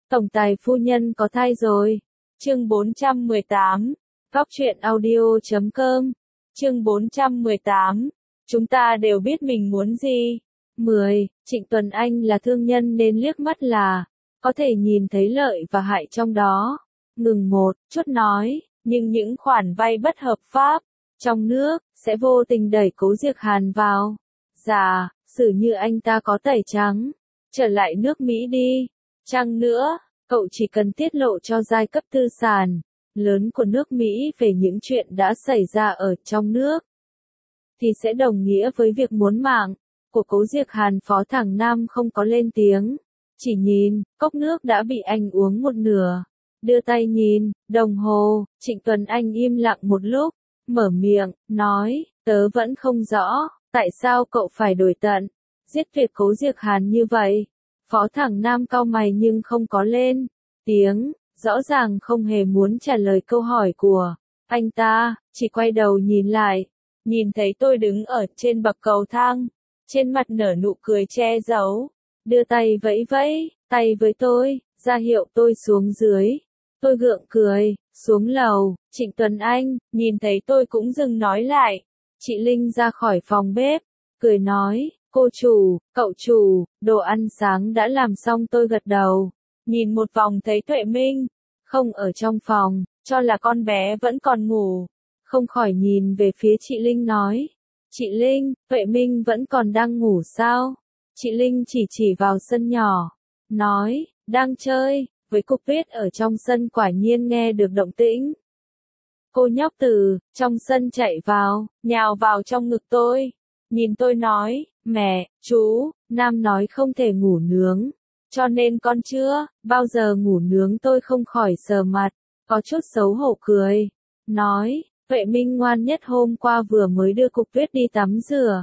Tổng tài phu nhân có thai rồi. Chương 418. Góc truyện audio.com. Chương 418. Chúng ta đều biết mình muốn gì. 10. Trịnh Tuấn Anh là thương nhân nên liếc mắt là có thể nhìn thấy lợi và hại trong đó. Ngừng một chút nói, nhưng những khoản vay bất hợp pháp trong nước sẽ vô tình đẩy Cố Diệc Hàn vào. Giả sử như anh ta có tẩy trắng, trở lại nước Mỹ đi. Chăng nữa, cậu chỉ cần tiết lộ cho giai cấp tư sản lớn của nước Mỹ về những chuyện đã xảy ra ở trong nước, thì sẽ đồng nghĩa với việc muốn mạng của Cố Diệc Hàn. Phó Thẳng Nam không có lên tiếng, chỉ nhìn cốc nước đã bị anh uống một nửa, đưa tay nhìn đồng hồ. Trịnh Tuấn Anh im lặng một lúc, mở miệng, nói, tớ vẫn không rõ, tại sao cậu phải đổi tận giết tuyệt Cố Diệc Hàn như vậy. Phó Thẳng Nam cau mày nhưng không có lên tiếng, rõ ràng không hề muốn trả lời câu hỏi của anh ta, chỉ quay đầu nhìn lại, nhìn thấy tôi đứng ở trên bậc cầu thang, trên mặt nở nụ cười che giấu, đưa tay vẫy vẫy tay với tôi, ra hiệu tôi xuống dưới. Tôi gượng cười, xuống lầu. Trịnh Tuấn Anh nhìn thấy tôi cũng dừng nói lại. Chị Linh ra khỏi phòng bếp, cười nói, cô chủ, cậu chủ, đồ ăn sáng đã làm xong. Tôi gật đầu, nhìn một vòng thấy Tuệ Minh không ở trong phòng, cho là con bé vẫn còn ngủ, không khỏi nhìn về phía chị Linh nói, chị Linh, Tuệ Minh vẫn còn đang ngủ sao? Chị Linh chỉ vào sân nhỏ, nói, đang chơi với cục viết ở trong sân. Quả nhiên nghe được động tĩnh, cô nhóc từ trong sân chạy vào, nhào vào trong ngực tôi, nhìn tôi nói, mẹ, chú, Nam nói không thể ngủ nướng, cho nên con chưa bao giờ ngủ nướng. Tôi không khỏi sờ mặt, có chút xấu hổ cười, nói, Tuệ Minh ngoan nhất hôm qua vừa mới đưa cục tuyết đi tắm rửa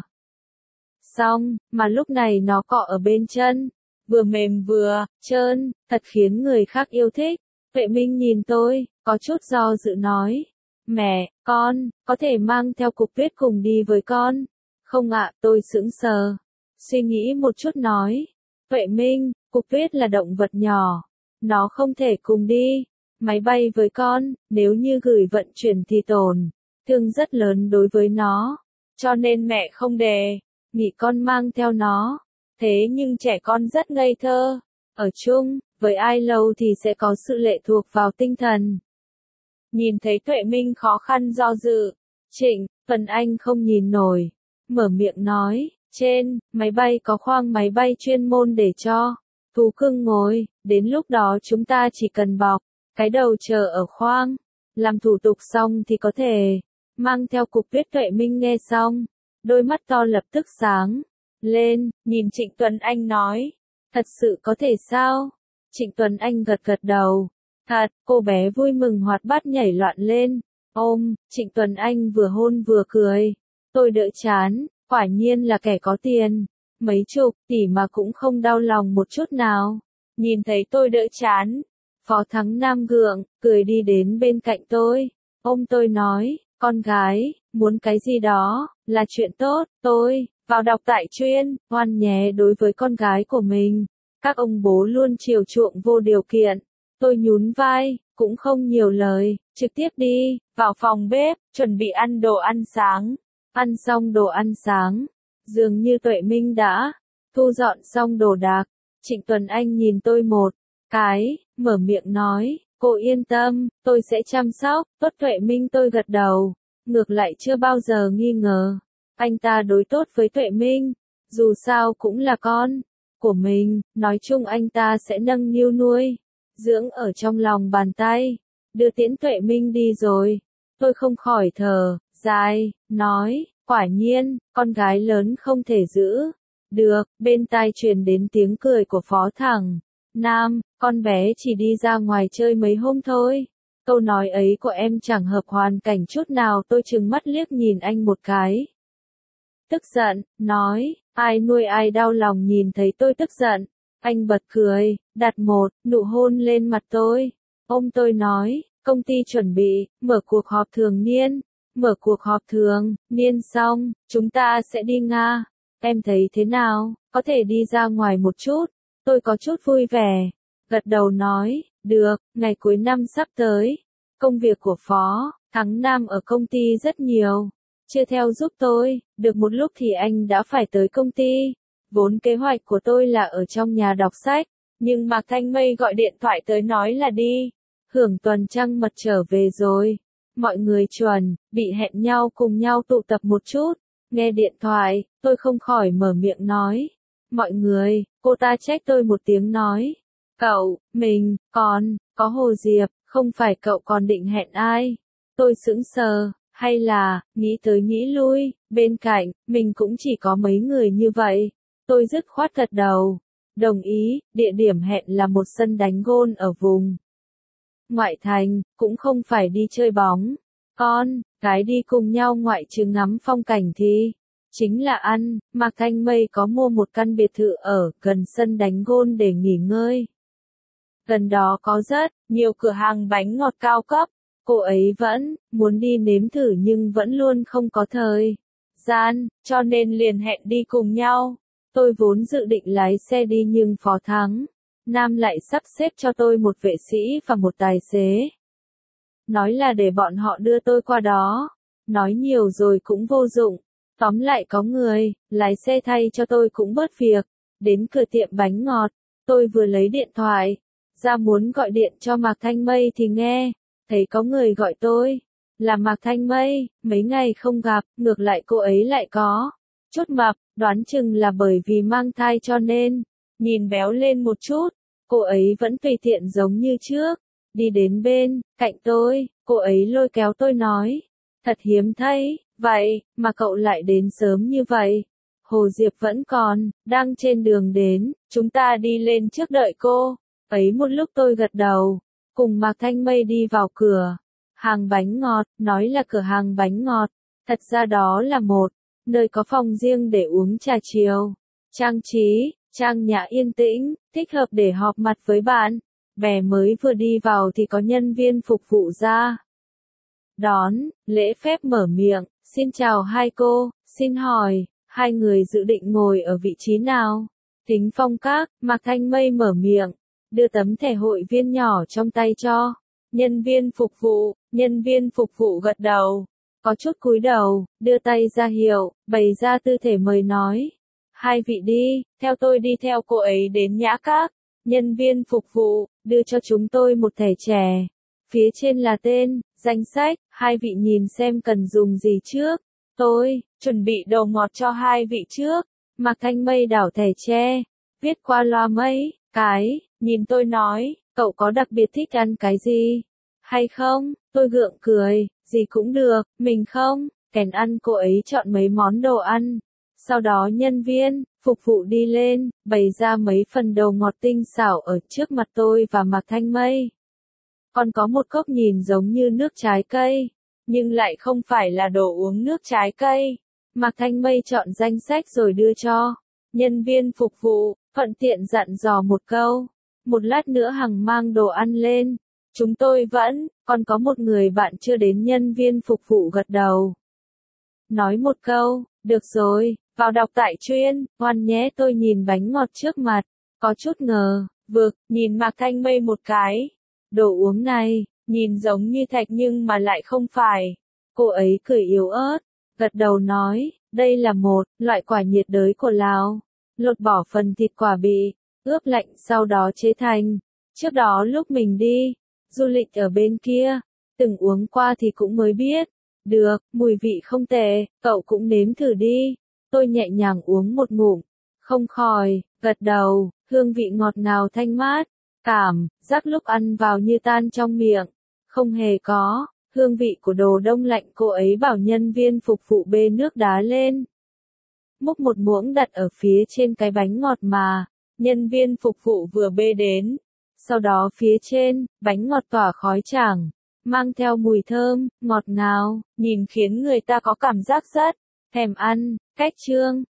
xong, mà lúc này nó cọ ở bên chân, vừa mềm vừa trơn, thật khiến người khác yêu thích. Tuệ Minh nhìn tôi, có chút do dự nói, mẹ, con có thể mang theo cục tuyết cùng đi với con không ạ? Tôi sững sờ, suy nghĩ một chút nói, Tuệ Minh, cục tuyết là động vật nhỏ, nó không thể cùng đi máy bay với con, nếu như gửi vận chuyển thì tổn thương rất lớn đối với nó, cho nên mẹ không đề nghị con mang theo nó. Thế nhưng trẻ con rất ngây thơ, ở chung với ai lâu thì sẽ có sự lệ thuộc vào tinh thần. Nhìn thấy Tuệ Minh khó khăn do dự, Trịnh Tuấn Anh không nhìn nổi, mở miệng nói, trên máy bay có khoang máy bay chuyên môn để cho thú cưng ngồi, đến lúc đó chúng ta chỉ cần bọc cái đầu chờ ở khoang, làm thủ tục xong thì có thể mang theo cục tuyết. Tuệ Minh nghe xong, đôi mắt to lập tức sáng lên, nhìn Trịnh Tuấn Anh nói, thật sự có thể sao? Trịnh Tuấn Anh gật gật đầu, thật. Cô bé vui mừng hoạt bát nhảy loạn lên, ôm Trịnh Tuấn Anh vừa hôn vừa cười. Tôi đỡ chán, quả nhiên là kẻ có tiền, mấy chục tỷ mà cũng không đau lòng một chút nào. Nhìn thấy tôi đỡ chán, Phó Thắng Nam gượng cười đi đến bên cạnh tôi, ôm tôi nói, con gái, muốn cái gì đó là chuyện tốt. Tôi vào đọc tại chuyên ngoan nhé đối với con gái của mình. Các ông bố luôn chiều chuộng vô điều kiện. Tôi nhún vai, cũng không nhiều lời, trực tiếp đi vào phòng bếp, chuẩn bị ăn đồ ăn sáng. Ăn xong đồ ăn sáng, dường như Tuệ Minh đã thu dọn xong đồ đạc. Trịnh Tuấn Anh nhìn tôi một cái, mở miệng nói, cô yên tâm, tôi sẽ chăm sóc tốt Tuệ Minh. Tôi gật đầu, ngược lại chưa bao giờ nghi ngờ anh ta đối tốt với Tuệ Minh, dù sao cũng là con của mình. Nói chung anh ta sẽ nâng niu nuôi dưỡng ở trong lòng bàn tay. Đưa tiễn Tuệ Minh đi rồi, tôi không khỏi thở dài, nói, quả nhiên con gái lớn không thể giữ được. Bên tai truyền đến tiếng cười của Phó Thẳng Nam, con bé chỉ đi ra ngoài chơi mấy hôm thôi. Câu nói ấy của em chẳng hợp hoàn cảnh chút nào. Tôi trừng mắt liếc nhìn anh một cái, tức giận, nói, ai nuôi ai đau lòng. Nhìn thấy tôi tức giận, anh bật cười, đặt một nụ hôn lên mặt tôi, ôm tôi nói, công ty chuẩn bị mở cuộc họp thường niên. Mở cuộc họp thường niên xong, chúng ta sẽ đi Nga. Em thấy thế nào, có thể đi ra ngoài một chút? Tôi có chút vui vẻ, gật đầu nói, được, ngày cuối năm sắp tới. Công việc của Phó Thắng Nam ở công ty rất nhiều. Chưa theo giúp tôi, được một lúc thì anh đã phải tới công ty. Vốn kế hoạch của tôi là ở trong nhà đọc sách, nhưng Mạc Thanh Mây gọi điện thoại tới nói là đi. Hưởng tuần trăng mật trở về rồi. Mọi người chuẩn bị hẹn nhau cùng nhau tụ tập một chút. Nghe điện thoại, tôi không khỏi mở miệng nói. Mọi người, cô ta trách tôi một tiếng nói. Cậu, mình, còn, có Hồ Diệp, không phải cậu còn định hẹn ai? Tôi sững sờ, hay là, nghĩ tới nghĩ lui, bên cạnh, mình cũng chỉ có mấy người như vậy. Tôi dứt khoát gật đầu. Đồng ý, địa điểm hẹn là một sân đánh gôn ở vùng ngoại thành, cũng không phải đi chơi bóng. Con, cái đi cùng nhau ngoại trừ ngắm phong cảnh thì chính là ăn. Mạc Thanh Mây có mua một căn biệt thự ở gần sân đánh gôn để nghỉ ngơi. Gần đó có rất nhiều cửa hàng bánh ngọt cao cấp. Cô ấy vẫn muốn đi nếm thử nhưng vẫn luôn không có thời gian, cho nên liền hẹn đi cùng nhau. Tôi vốn dự định lái xe đi nhưng Phó Thắng Nam lại sắp xếp cho tôi một vệ sĩ và một tài xế. Nói là để bọn họ đưa tôi qua đó. Nói nhiều rồi cũng vô dụng. Tóm lại có người lái xe thay cho tôi cũng bớt việc. Đến cửa tiệm bánh ngọt, tôi vừa lấy điện thoại ra muốn gọi điện cho Mạc Thanh Mây thì nghe thấy có người gọi tôi. Là Mạc Thanh Mây, mấy ngày không gặp, ngược lại cô ấy lại có chút mập, đoán chừng là bởi vì mang thai cho nên nhìn béo lên một chút. Cô ấy vẫn tùy tiện giống như trước. Đi đến bên cạnh tôi, cô ấy lôi kéo tôi nói. Thật hiếm thấy, vậy mà cậu lại đến sớm như vậy. Hồ Diệp vẫn còn đang trên đường đến, chúng ta đi lên trước đợi cô. Ấy một lúc tôi gật đầu, cùng Mạc Thanh Mây đi vào cửa hàng bánh ngọt, nói là cửa hàng bánh ngọt, thật ra đó là một nơi có phòng riêng để uống trà chiều. Trang trí, trang nhã yên tĩnh, thích hợp để họp mặt với bạn bè. Mới vừa đi vào thì có nhân viên phục vụ ra đón, lễ phép mở miệng, xin chào hai cô, xin hỏi, hai người dự định ngồi ở vị trí nào? Thính Phong Các, Mạc Thanh Mây mở miệng, đưa tấm thẻ hội viên nhỏ trong tay cho nhân viên phục vụ gật đầu, có chút cúi đầu, đưa tay ra hiệu, bày ra tư thể mời nói. Hai vị đi, theo tôi đi theo cô ấy đến Nhã Các. Nhân viên phục vụ, đưa cho chúng tôi một thẻ trẻ. Phía trên là tên, danh sách, hai vị nhìn xem cần dùng gì trước. Tôi, chuẩn bị đồ ngọt cho hai vị trước. Mạc Thanh Mây đảo thẻ tre, viết qua loa mấy cái, nhìn tôi nói, cậu có đặc biệt thích ăn cái gì? Hay không? Tôi gượng cười, gì cũng được, mình không, kèn ăn. Cô ấy chọn mấy món đồ ăn. Sau đó nhân viên phục vụ đi lên, bày ra mấy phần đồ ngọt tinh xảo ở trước mặt tôi và Mạc Thanh Mây. Còn có một cốc nhìn giống như nước trái cây, nhưng lại không phải là đồ uống nước trái cây. Mạc Thanh Mây chọn danh sách rồi đưa cho nhân viên phục vụ, thuận tiện dặn dò một câu. Một lát nữa Hằng mang đồ ăn lên. Chúng tôi vẫn còn có một người bạn chưa đến. Nhân viên phục vụ gật đầu, nói một câu, được rồi, vào đọc tại chuyên, ngoan nhé. Tôi nhìn bánh ngọt trước mặt, có chút ngờ vực, nhìn Mạc Thanh Mây một cái. Đồ uống này, nhìn giống như thạch nhưng mà lại không phải. Cô ấy cười yếu ớt, gật đầu nói, đây là một loại quả nhiệt đới của Lào. Lột bỏ phần thịt quả bị ướp lạnh sau đó chế thành. Trước đó lúc mình đi du lịch ở bên kia, từng uống qua thì cũng mới biết. Được, mùi vị không tệ, cậu cũng nếm thử đi. Tôi nhẹ nhàng uống một ngụm, không khỏi gật đầu, hương vị ngọt ngào thanh mát. Cảm giác lúc ăn vào như tan trong miệng, không hề có hương vị của đồ đông lạnh. Cô ấy bảo nhân viên phục vụ bê nước đá lên, múc một muỗng đặt ở phía trên cái bánh ngọt mà nhân viên phục vụ vừa bê đến. Sau đó phía trên, bánh ngọt tỏa khói chảng, mang theo mùi thơm, ngọt ngào, nhìn khiến người ta có cảm giác rất thèm ăn. Cách trương